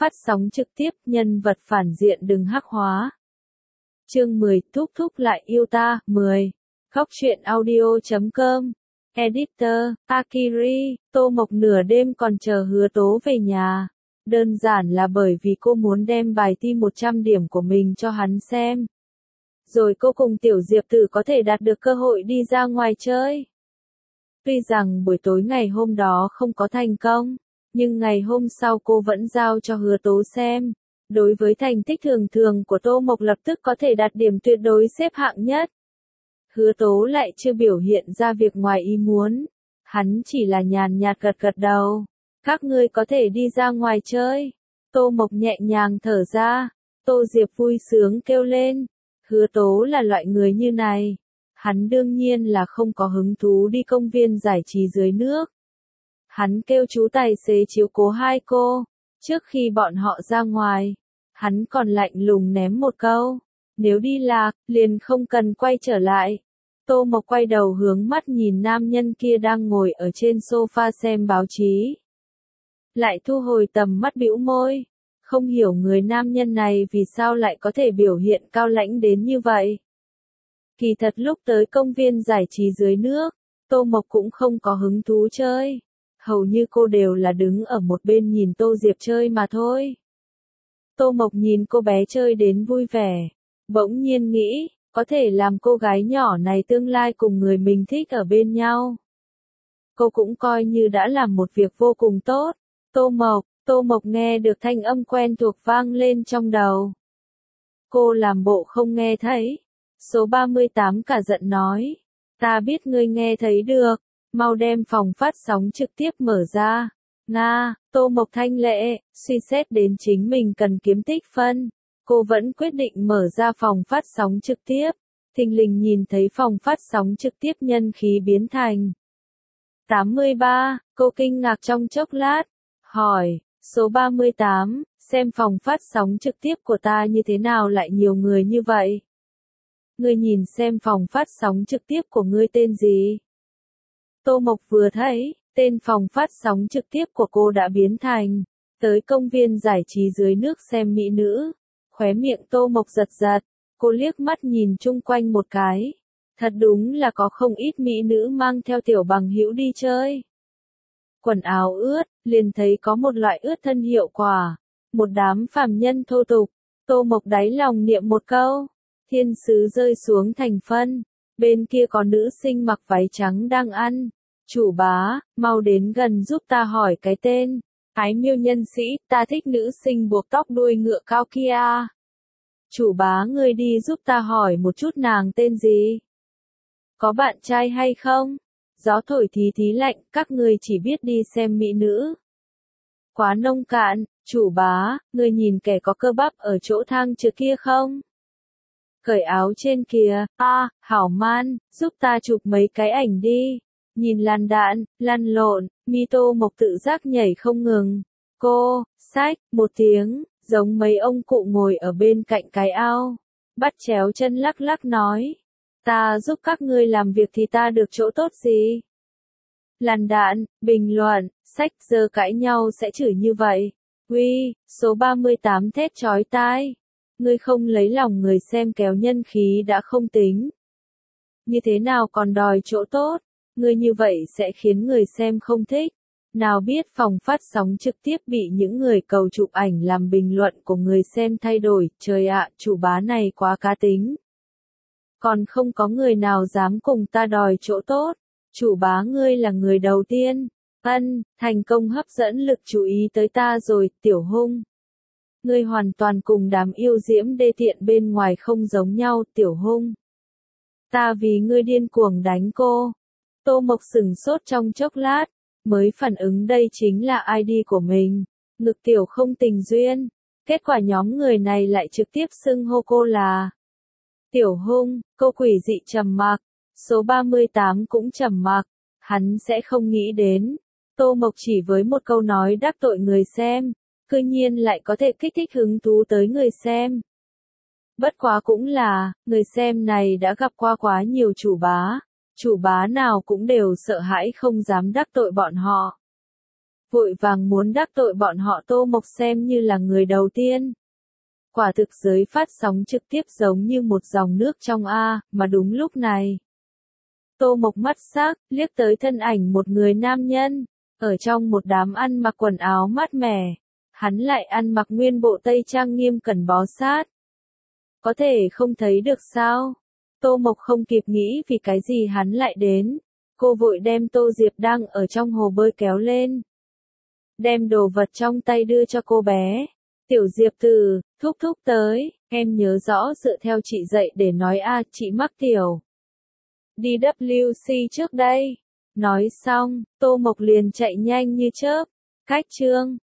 Phát sóng trực tiếp, nhân vật phản diện đừng hắc hóa. Chương 10, thúc thúc lại yêu ta, 10. Khóc chuyện audio.com. Editor, Akiri, Tô Mộc nửa đêm còn chờ Hứa Tố về nhà. Đơn giản là bởi vì cô muốn đem bài thi 100 điểm của mình cho hắn xem. Rồi cô cùng Tiểu Diệp Tử có thể đạt được cơ hội đi ra ngoài chơi. Tuy rằng buổi tối ngày hôm đó không có thành công, nhưng ngày hôm sau cô vẫn giao cho Hứa Tố xem. Đối với thành tích thường thường của Tô Mộc lập tức có thể đạt điểm tuyệt đối xếp hạng nhất. Hứa Tố lại chưa biểu hiện ra việc ngoài ý muốn. Hắn chỉ là nhàn nhạt gật gật đầu. Các ngươi có thể đi ra ngoài chơi. Tô Mộc nhẹ nhàng thở ra. Tô Diệp vui sướng kêu lên. Hứa Tố là loại người như này. Hắn đương nhiên là không có hứng thú đi công viên giải trí dưới nước. Hắn kêu chú tài xế chiếu cố hai cô. Trước khi bọn họ ra ngoài, hắn còn lạnh lùng ném một câu. Nếu đi lạc, liền không cần quay trở lại. Tô Mộc quay đầu hướng mắt nhìn nam nhân kia đang ngồi ở trên sofa xem báo chí. Lại thu hồi tầm mắt bĩu môi. Không hiểu người nam nhân này vì sao lại có thể biểu hiện cao lãnh đến như vậy. Kỳ thật lúc tới công viên giải trí dưới nước, Tô Mộc cũng không có hứng thú chơi. Hầu như cô đều là đứng ở một bên nhìn Tô Diệp chơi mà thôi. Tô Mộc nhìn cô bé chơi đến vui vẻ. Bỗng nhiên nghĩ, có thể làm cô gái nhỏ này tương lai cùng người mình thích ở bên nhau. Cô cũng coi như đã làm một việc vô cùng tốt. Tô Mộc nghe được thanh âm quen thuộc vang lên trong đầu. Cô làm bộ không nghe thấy. Số 38 cả giận nói. Ta biết ngươi nghe thấy được. Mau đem phòng phát sóng trực tiếp mở ra. Nga, Tô Mộc thanh lệ, suy xét đến chính mình cần kiếm tích phân. Cô vẫn quyết định mở ra phòng phát sóng trực tiếp. Thình lình nhìn thấy phòng phát sóng trực tiếp nhân khí biến thành 83, cô kinh ngạc trong chốc lát. Hỏi, số 38, xem phòng phát sóng trực tiếp của ta như thế nào lại nhiều người như vậy? Ngươi nhìn xem phòng phát sóng trực tiếp của ngươi tên gì? Tô Mộc vừa thấy, tên phòng phát sóng trực tiếp của cô đã biến thành tới công viên giải trí dưới nước xem mỹ nữ. Khóe miệng Tô Mộc giật giật, cô liếc mắt nhìn chung quanh một cái. Thật đúng là có không ít mỹ nữ mang theo tiểu bằng hữu đi chơi. Quần áo ướt, liền thấy có một loại ướt thân hiệu quả. Một đám phàm nhân thô tục. Tô Mộc đáy lòng niệm một câu. Thiên sứ rơi xuống thành phân. Bên kia có nữ sinh mặc váy trắng đang ăn. Chủ bá, mau đến gần giúp ta hỏi cái tên. Ái miêu nhân sĩ, ta thích nữ sinh buộc tóc đuôi ngựa cao kia. Chủ bá ngươi đi giúp ta hỏi một chút nàng tên gì? Có bạn trai hay không? Gió thổi tí tí lạnh, các ngươi chỉ biết đi xem mỹ nữ. Quá nông cạn, chủ bá, ngươi nhìn kẻ có cơ bắp ở chỗ thang trước kia không? Cởi áo trên kìa, hảo man, giúp ta chụp mấy cái ảnh đi. Nhìn làn đạn, lăn lộn, mi Tô Mộc tự giác nhảy không ngừng. Cô, xách, một tiếng, giống mấy ông cụ ngồi ở bên cạnh cái ao. Bắt chéo chân lắc lắc nói. Ta giúp các ngươi làm việc thì ta được chỗ tốt gì? Làn đạn, bình luận, sách giờ cãi nhau sẽ chửi như vậy. Uy, số 38 thét chói tai. Ngươi không lấy lòng người xem kéo nhân khí đã không tính. Như thế nào còn đòi chỗ tốt? Ngươi như vậy sẽ khiến người xem không thích. Nào biết phòng phát sóng trực tiếp bị những người cầu chụp ảnh làm bình luận của người xem thay đổi. Trời ạ, chủ bá này quá cá tính. Còn không có người nào dám cùng ta đòi chỗ tốt. Chủ bá ngươi là người đầu tiên. Thành công hấp dẫn lực chú ý tới ta rồi, tiểu hung. Ngươi hoàn toàn cùng đám yêu diễm đê tiện bên ngoài không giống nhau, tiểu hung. Ta vì ngươi điên cuồng đánh cô. Tô Mộc sửng sốt trong chốc lát, mới phản ứng đây chính là ID của mình. Ngực tiểu không tình duyên. Kết quả nhóm người này lại trực tiếp xưng hô cô là tiểu hung. Cô quỷ dị trầm mặc. Số 38 cũng trầm mặc. Hắn sẽ không nghĩ đến. Tô Mộc chỉ với một câu nói đắc tội người xem, cư nhiên lại có thể kích thích hứng thú tới người xem. Bất quá cũng là, người xem này đã gặp qua quá nhiều chủ bá. Chủ bá nào cũng đều sợ hãi không dám đắc tội bọn họ. vội vàng muốn đắc tội bọn họ Tô Mộc xem như là người đầu tiên. Quả thực giới phát sóng trực tiếp giống như một dòng nước trong mà đúng lúc này. Tô Mộc mắt sắc, liếc tới thân ảnh một người nam nhân, ở trong một đám ăn mặc quần áo mát mẻ, hắn lại ăn mặc nguyên bộ tây trang nghiêm cẩn bó sát. Có thể không thấy được sao? Tô Mộc không kịp nghĩ vì cái gì hắn lại đến, cô vội đem Tô Diệp đang ở trong hồ bơi kéo lên. Đem đồ vật trong tay đưa cho cô bé. Tiểu Diệp Tử, thúc thúc tới, em nhớ rõ dựa theo chị dạy để nói chị mắc tiểu. Đi WC trước đây. Nói xong, Tô Mộc liền chạy nhanh như chớp. Cách chương